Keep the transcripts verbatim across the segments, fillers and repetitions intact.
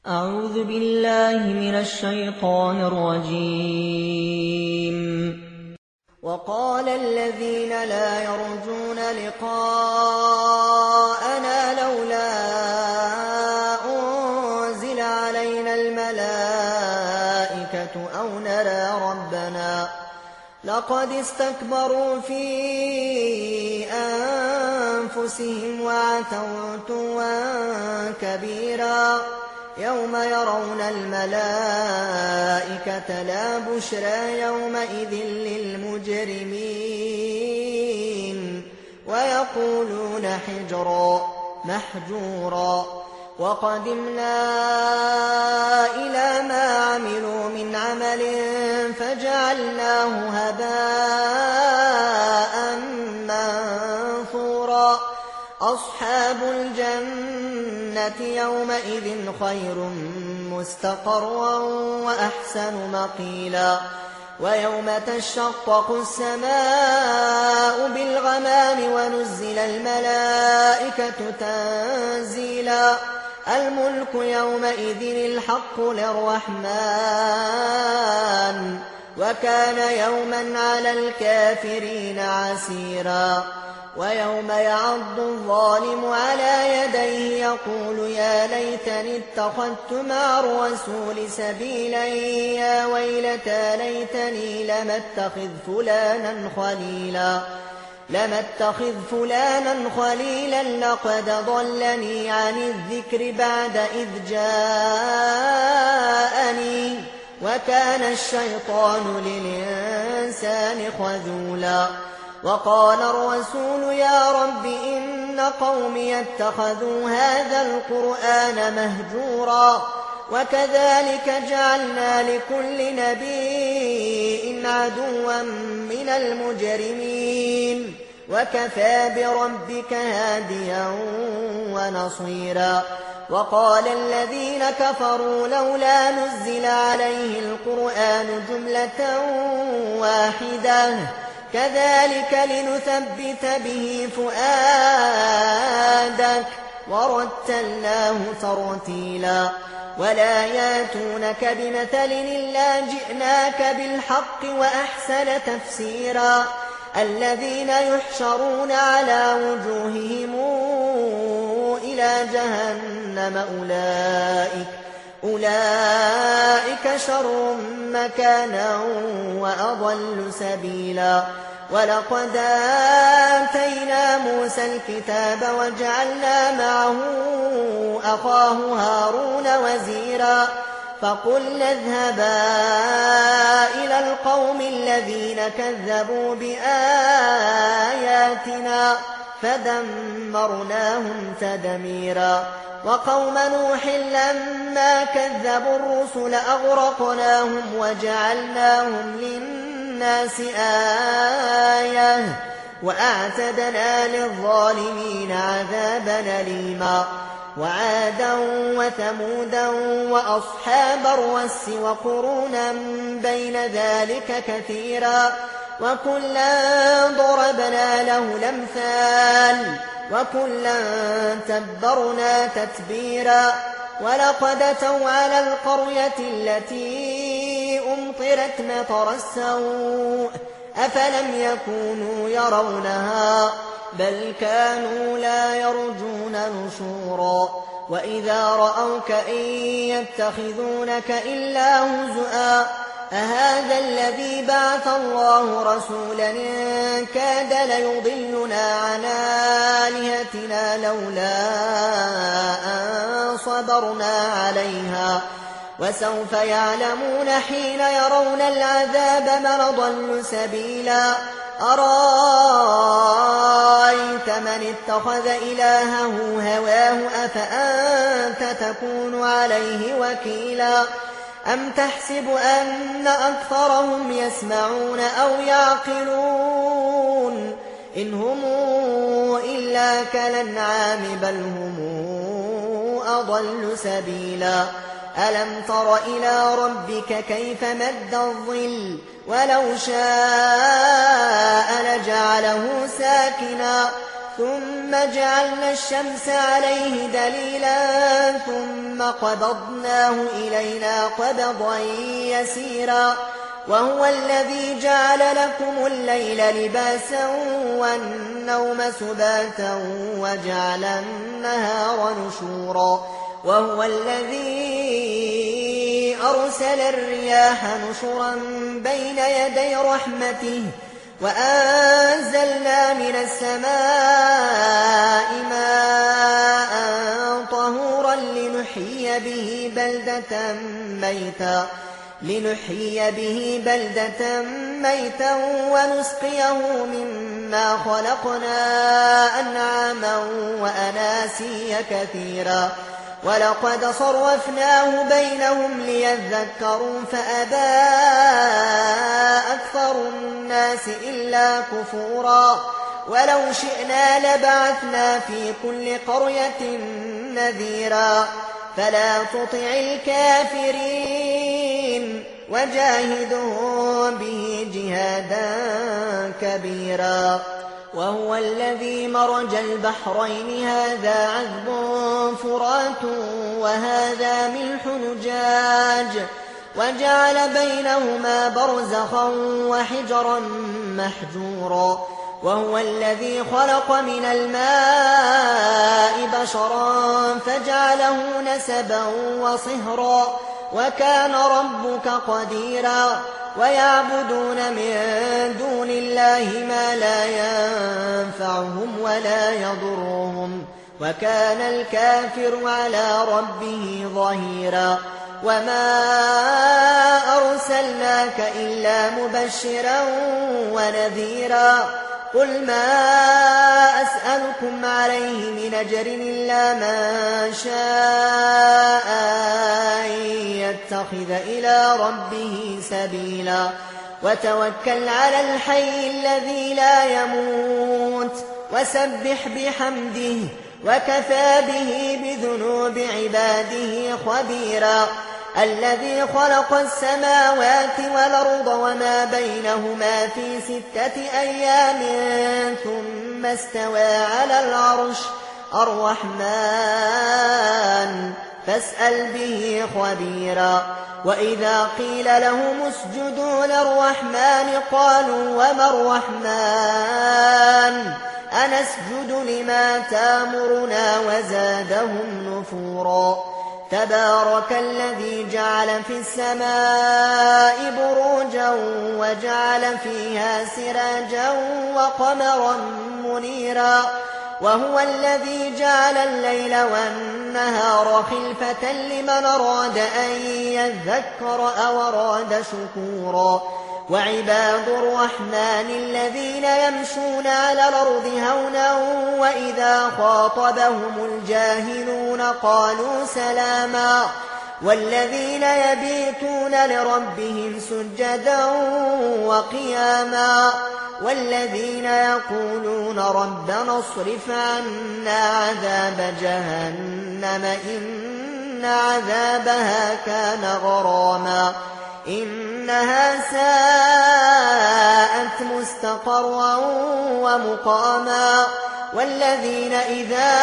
أعوذ بالله من الشيطان الرجيم. وقال الذين لا يرجون لقاءنا لولا أنزل علينا الملائكة أو نرى ربنا لقد استكبروا في أنفسهم وعتوا عتوا كبيرا يوم يرون الملائكة لا بشرى يومئذ للمجرمين ويقولون حجرا محجورا وقدمنا إلى ما عملوا من عمل فجعلناه هباء منثورا أصحاب الجنة يومئذ خير مستقرا وأحسن مقيلا ويوم تشقق السماء بالغمام ونزل الملائكة تنزيلا الملك يومئذ الحق للرحمن وكان يوما على الكافرين عسيرا ويوم يعض الظالم على يديه يقول يا ليتني اتخذت مع الرسول سبيلا يا ويلتى ليتني لم اتخذ فلانا خليلا لم اتخذ فلانا خليلا لقد ضلني عن الذكر بعد إذ جاءني وكان الشيطان للإنسان خذولا وقال الرسول يا رب إن قومي اتخذوا هذا القرآن مهجورا وكذلك جعلنا لكل نبي عدوا من المجرمين وكفى بربك هاديا ونصيرا وقال الذين كفروا لولا نزل عليه القرآن جملة واحدة كذلك لنثبت به فؤادك ورتلناه ترتيلا ولا ياتونك بمثل إلا جئناك بالحق وأحسن تفسيرا الذين يحشرون على وجوههم إلى جهنم أولئك أولئك شر مكانا وأضل سبيلا ولقد آتينا موسى الكتاب وجعلنا معه أخاه هارون وزيرا فقلنا اذهبا إلى القوم الذين كذبوا بآياتنا فدمرناهم تدميرا وقوم نوح لما كذبوا الرسل أغرقناهم وجعلناهم للناس آية وأعتدنا للظالمين عذابا أليما وعادا وثمودا وأصحاب الرس وقرونا بين ذلك كثيرا وكلا ضربنا له الأمثال وكلا تبرنا تتبيرا ولقد أتوا على القرية التي أمطرت مطر السوء أفلم يكونوا يرونها بل كانوا لا يرجون نشورا وإذا رأوك إن يتخذونك إلا هزؤا أهذا الذي بعث الله رسولا إن كاد ليضلنا عن آلهتنا لولا أن صبرنا عليها وسوف يعلمون حين يرون العذاب من ضل سبيلا أرأيت من اتخذ إلهه هواه أفأنت تكون عليه وكيلا أم تحسب أن أكثرهم يسمعون أو يعقلون إن هم إلا كالأنعام بل هم أضل سبيلا ألم تر إلى ربك كيف مد الظل ولو شاء لجعله ساكنا ثم جعلنا الشمس عليه دليلا ثم قبضناه إلينا قبضا يسيرا وهو الذي جعل لكم الليل لباسا والنوم سباتا وجعل النهار نشورا وهو الذي أرسل الرياح نشرا بين يدي رحمته وأنزلنا من السماء ماء طهورا لنحيي به بلدة ميتا لنحيي به بلدة ميتا ونسقيه مما خلقنا أنعاما وأناسيا كثيرا ولقد صرفناه بينهم ليذكروا فأبى أكثر الناس إلا كفورا ولو شئنا لبعثنا في كل قرية نذيرا فلا تطع الكافرين وجاهدهم به جهادا كبيرا وهو الذي مرج البحرين هذا عذب فرات وهذا ملح نجاج وجعل بينهما برزخا وحجرا محجورا وهو الذي خلق من الماء بشرا فجعله نسبا وصهرا وكان ربك قديرا ويعبدون من دون الله ما لا ينفعهم ولا يضرهم وكان الكافر على ربه ظهيرا وما أرسلناك إلا مبشرا ونذيرا قل ما أسألكم عليه من أجر إلا من شاء أن يتخذ إلى ربه سبيلا وتوكل على الحي الذي لا يموت وسبح بحمده وكفى به بذنوب عباده خبيرا الذي خلق السماوات والأرض وما بينهما في ستة أيام ثم استوى على العرش الرحمن فاسأل به خبيرا وإذا قيل لهم اسجدوا للرحمن قالوا وما الرحمن أنسجد لما تامرنا وزادهم نفورا تبارك الذي جعل في السماء بروجا وجعل فيها سراجا وقمرا منيرا وهو الذي جعل الليل والنهار خلفة لمن أراد أن يذكر أو أراد شكورا وعباد الرحمن الذين يمشون على الأرض هونا وإذا خاطبهم الجاهلون قالوا سلاما والذين يبيتون لربهم سجدا وقياما والذين يقولون ربنا اصرف عنا عذاب جهنم إن عذابها كان غراما إنها ساءت مستقرا ومقاما والذين إذا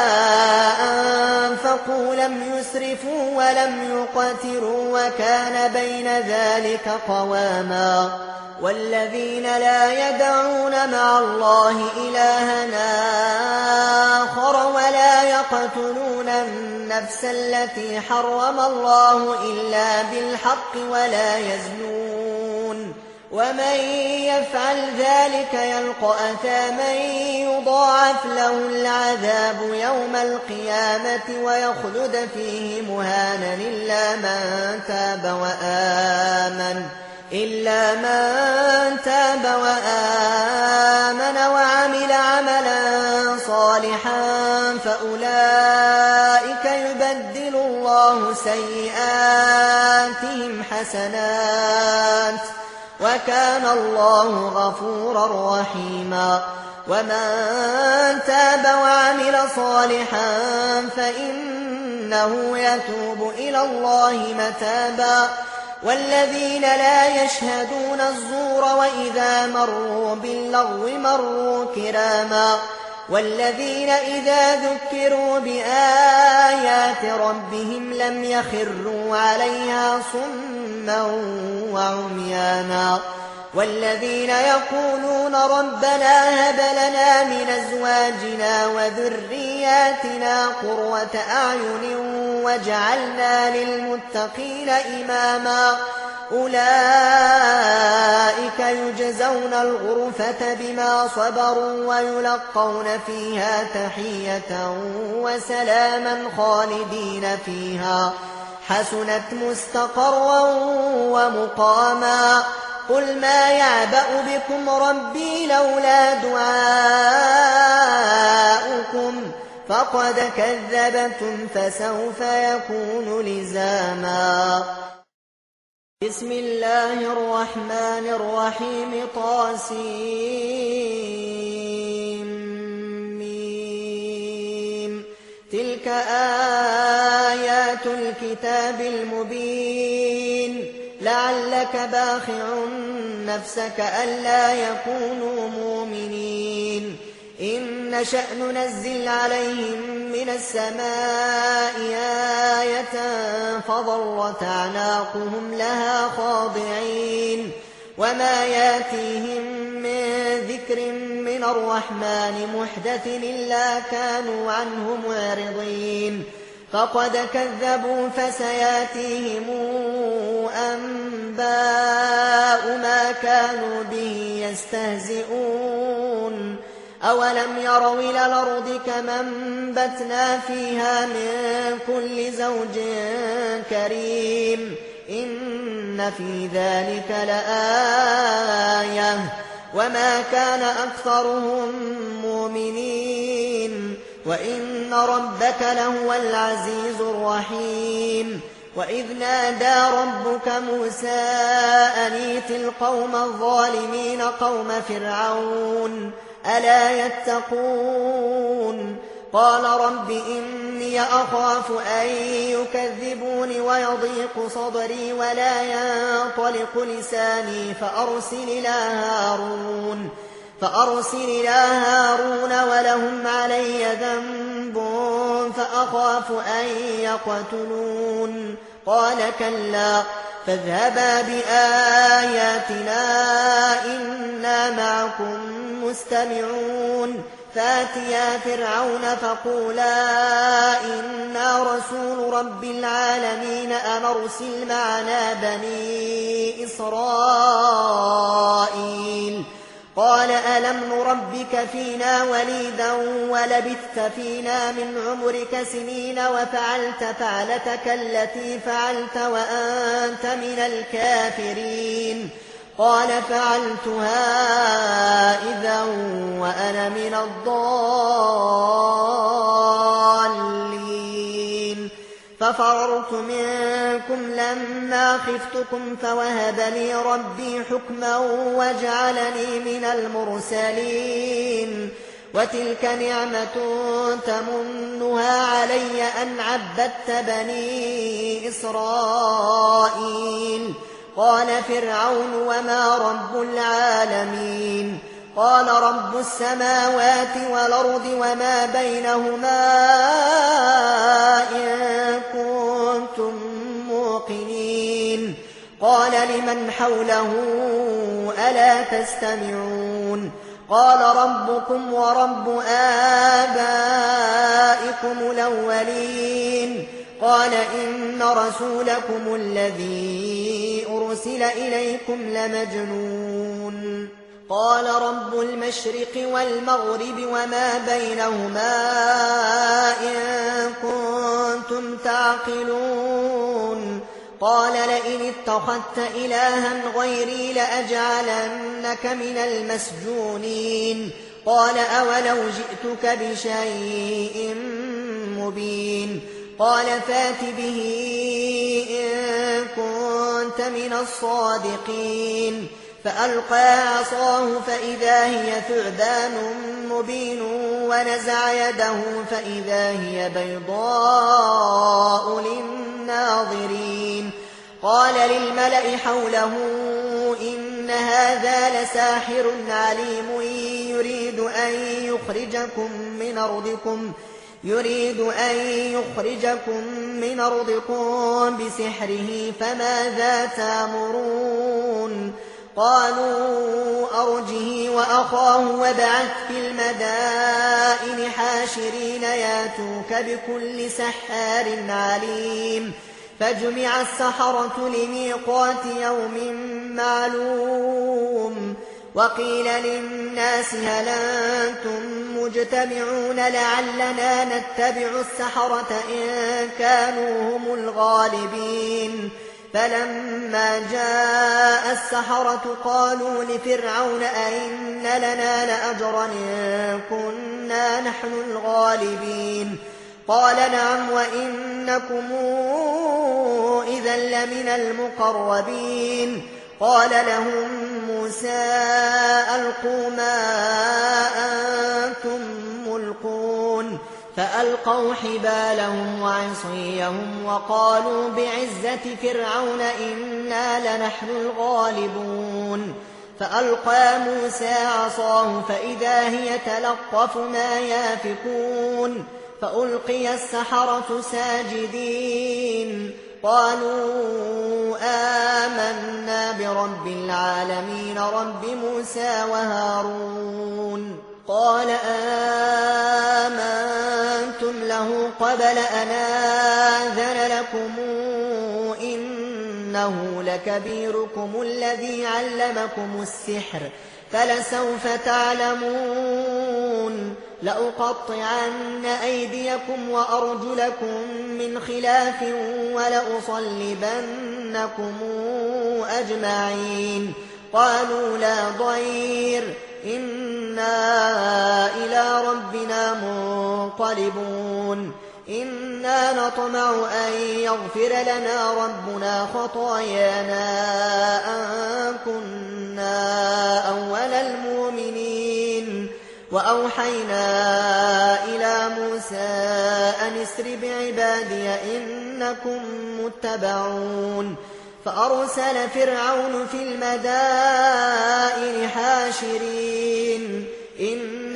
أنفقوا لم يسرفوا ولم يقتروا وكان بين ذلك قواما والذين لا يدعون مع الله إلها آخر ولا يقتلون النفس التي حرم الله إلا بالحق ولا يزنون ومن يفعل ذلك يلقى أثاما يضاعف له العذاب يوم القيامة ويخلد فيه مهانا إلا من تاب وآمن إلا من تاب وآمن وعمل عملا صالحا فأولئك يبدل الله سيئاتهم حسنات وكان الله غفورا رحيما ومن تاب وعمل صالحا فإنه يتوب إلى الله متابا والذين لا يشهدون الزور وإذا مروا باللغو مروا كراما والذين إذا ذكروا بآيات ربهم لم يخروا عليها صما وعميانا والذين يقولون ربنا هب لنا من أزواجنا وذرياتنا قرة أعين واجعلنا للمتقين إماما أولئك يجزون الغرفة بما صبروا ويلقون فيها تحية وسلاما خالدين فيها حسنت مستقرا ومقاما قل ما يعبأ بكم ربي لولا دعاؤكم فقد كذبتم فسوف يكون لزاما. بسم الله الرحمن الرحيم طاسيم تلك آيات الكتاب المبين لعلك باخع نفسك ألا يكونوا مؤمنين إن نشأ ننزل عليهم من السماء آية فظلت أعناقهم لها خاضعين وما ياتيهم من ذكر من الرحمن محدث إلا كانوا عنه معرضين فقد كذبوا فسياتيهم أنباء ما كانوا به يستهزئون أولم يروا إلى الأرض كما أنبتنا فيها من كل زوج كريم إن في ذلك لآية وما كان أكثرهم مؤمنين وإن ربك لهو العزيز الرحيم وإذ نادى ربك موسى أن ائت القوم الظالمين قوم فرعون ألا يتقون قال رب إني أخاف أن يكذبون ويضيق صدري ولا ينطلق لساني فأرسل إلى هارون فأرسل إلى هارون ولهم علي ذنب فأخاف أن يقتلون قال كلا فاذهبا بآياتنا إنا معكم مستمعون فاتيا فرعون فقولا إنا رسول رب العالمين أن أرسل معنا بني إسرائيل قال ألم نربك فينا وليدا ولبثت فينا من عمرك سنين وفعلت فعلتك التي فعلت وأنت من الكافرين قال فعلتها إذا وأنا من الضالين ففررت منكم لما خفتكم فوهب لي ربي حكما وجعلني من المرسلين وتلك نعمة تمنها علي أن عبدت بني إسرائيل قال فرعون وما رب العالمين قال رب السماوات والأرض وما بينهما إن كنتم موقنين قال لمن حوله ألا تستمعون قال ربكم ورب آبائكم الأولين قال إن رسولكم الذي أرسل إليكم لمجنون قال رب المشرق والمغرب وما بينهما إن كنتم تعقلون قال لئن اتخذت إلها غيري لأجعلنك من المسجونين قال أولو جئتك بشيء مبين قال فات به إن كنت من الصادقين فألقى عصاه فإذا هي ثعبان مبين ونزع يده فإذا هي بيضاء للناظرين قال للملأ حوله إن هذا لساحر عليم يريد أن يخرجكم من أرضكم يريد أن يخرجكم من أرضكم بسحره فماذا تأمرون قالوا أرجه وأخاه وابعث في المدائن حاشرين ياتوك بكل سحار عليم فجمع السحرة لميقات يوم معلوم وقيل للناس هل أنتم مجتمعون لعلنا نتبع السحرة إن كانوا هم الغالبين فلما جاء السحرة قالوا لفرعون أئن لنا لأجرا إن كنا نحن الغالبين قال نعم وإنكم إذا لمن المقربين قال لهم موسى ألقوا ما أنتم ملقون فألقوا حبالهم وعصيهم وقالوا بعزة فرعون إنا لنحن الغالبون فألقى موسى عصاه فإذا هي تلقف ما يافكون فألقي السحرة ساجدين قالوا آمنا برب العالمين رب موسى وهارون قال آمنتم له قبل أن آذن لكم إنه لكبيركم الذي علمكم السحر فلسوف تعلمون لأقطعن أيديكم وأرجلكم من خلاف ولأصلبنكم أجمعين قالوا لا ضير إنا إلى ربنا منقلبون إنا نطمع أن يغفر لنا ربنا خطايانا أن كنا أول المؤمنين وأوحينا إلى موسى أن اسر بعبادي إنكم متبعون فأرسل فرعون في المدائن حاشرين إن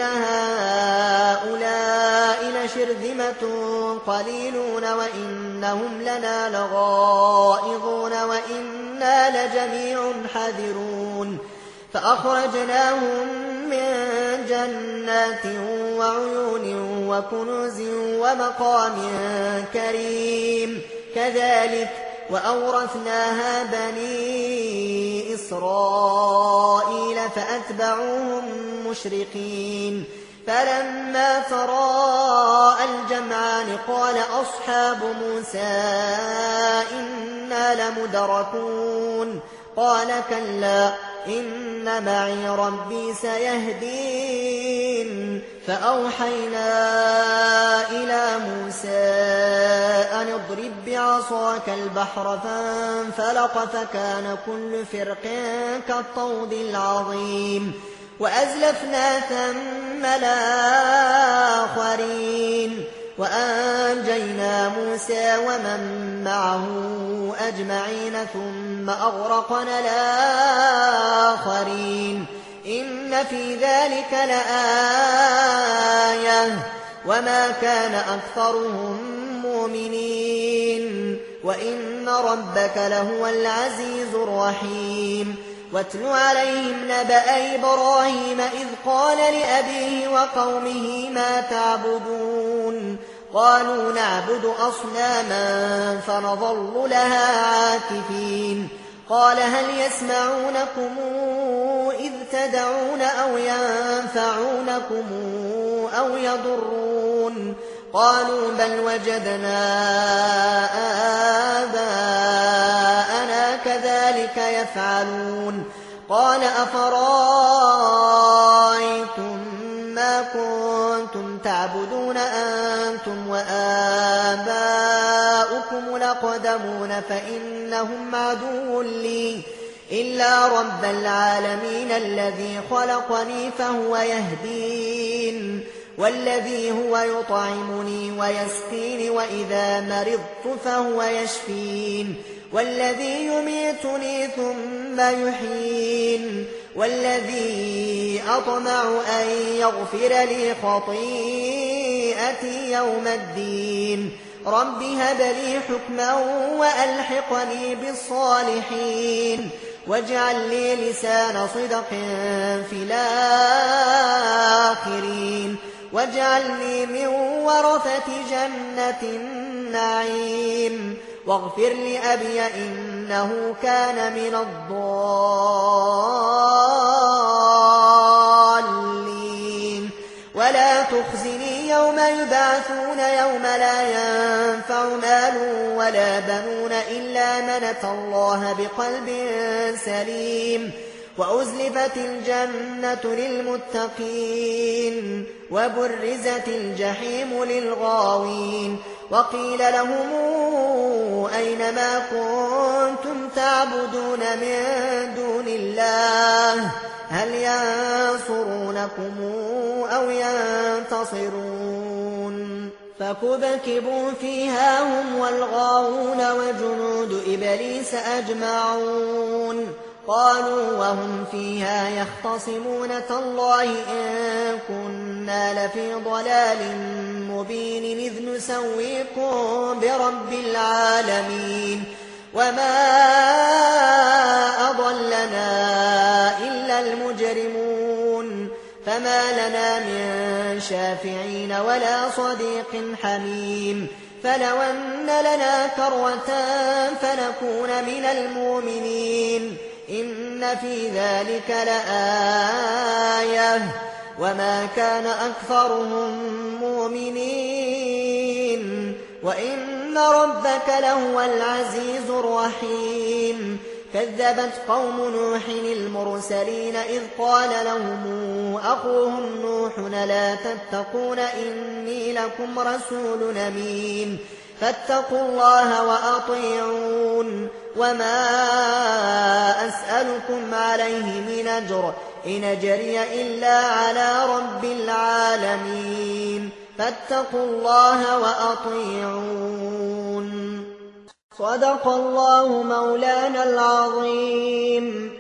هؤلاء لشرذمة قليلون وإنهم لنا لغائظون وإنا لجميع حذرون فأخرجناهم من جنات وعيون وكنوز ومقام كريم كذلك وأورثناها بني إسرائيل فأتبعوهم مشرقين فلما تراءى الجمعان قال أصحاب موسى إنا لمدركون قال كلا إن معي ربي سيهدين فأوحينا إلى موسى أن اضرب بعصاك البحر فانفلق فكان كل فرق كالطود العظيم وأزلفنا ثم الآخرين وأنجينا موسى ومن معه أجمعين ثم أغرقنا الآخرين إن في ذلك لآية وما كان أكثرهم مؤمنين وإن ربك لهو العزيز الرحيم واتل عليهم نبأ إبراهيم إذ قال لأبيه وقومه ما تعبدون قالوا نعبد أصناما فنظل لها عاكفين قال هل يسمعونكم إذ تدعون أو ينفعونكم أو يضرون قالوا بل وجدنا آباءنا كذلك يفعلون قال أفرأيتم ما كنتم تعبدون أنتم وآباؤكم الأقدمون فإنهم عدو لي إلا رب العالمين الذي خلقني فهو يهدين والذي هو يطعمني ويسقين وإذا مرضت فهو يشفين والذي يميتني ثم يحيين والذي أطمع أن يغفر لي خطيئتي يوم الدين رب هب لي حكما وألحقني بالصالحين واجعل لي لسان صدق في الآخرين واجعلني من ورثة جنة النعيم واغفر لأبي إنه كان من الضالين ولا تخزني يوم يبعثون يوم لا ينفع مال ولا بنون إلا من أتى الله بقلب سليم وأزلفت الجنة للمتقين وبرزت الجحيم للغاوين وقيل لهم أين ما كنتم تعبدون من دون الله هل ينصرونكم أو ينتصرون فكبكبوا فيها هم والغاوون وجنود إبليس أجمعون قالوا وهم فيها يختصمون تالله إن كنا لفي ضلال مبين إذ نسويكم برب العالمين وما أضلنا إلا المجرمون فما لنا من شافعين ولا صديق حميم فلو أن لنا كرة فنكون من المؤمنين إن في ذلك لآية وما كان أكثرهم مؤمنين وإن ربك لهو العزيز الرحيم كذبت قوم نوح المرسلين إذ قال لهم أخوهم نوح لا تتقون إني لكم رسول أمين فاتقوا الله وأطيعون وما أسألكم عليه من أجر إن أجري إلا على رب العالمين فاتقوا الله وأطيعون صدق الله مولانا العظيم.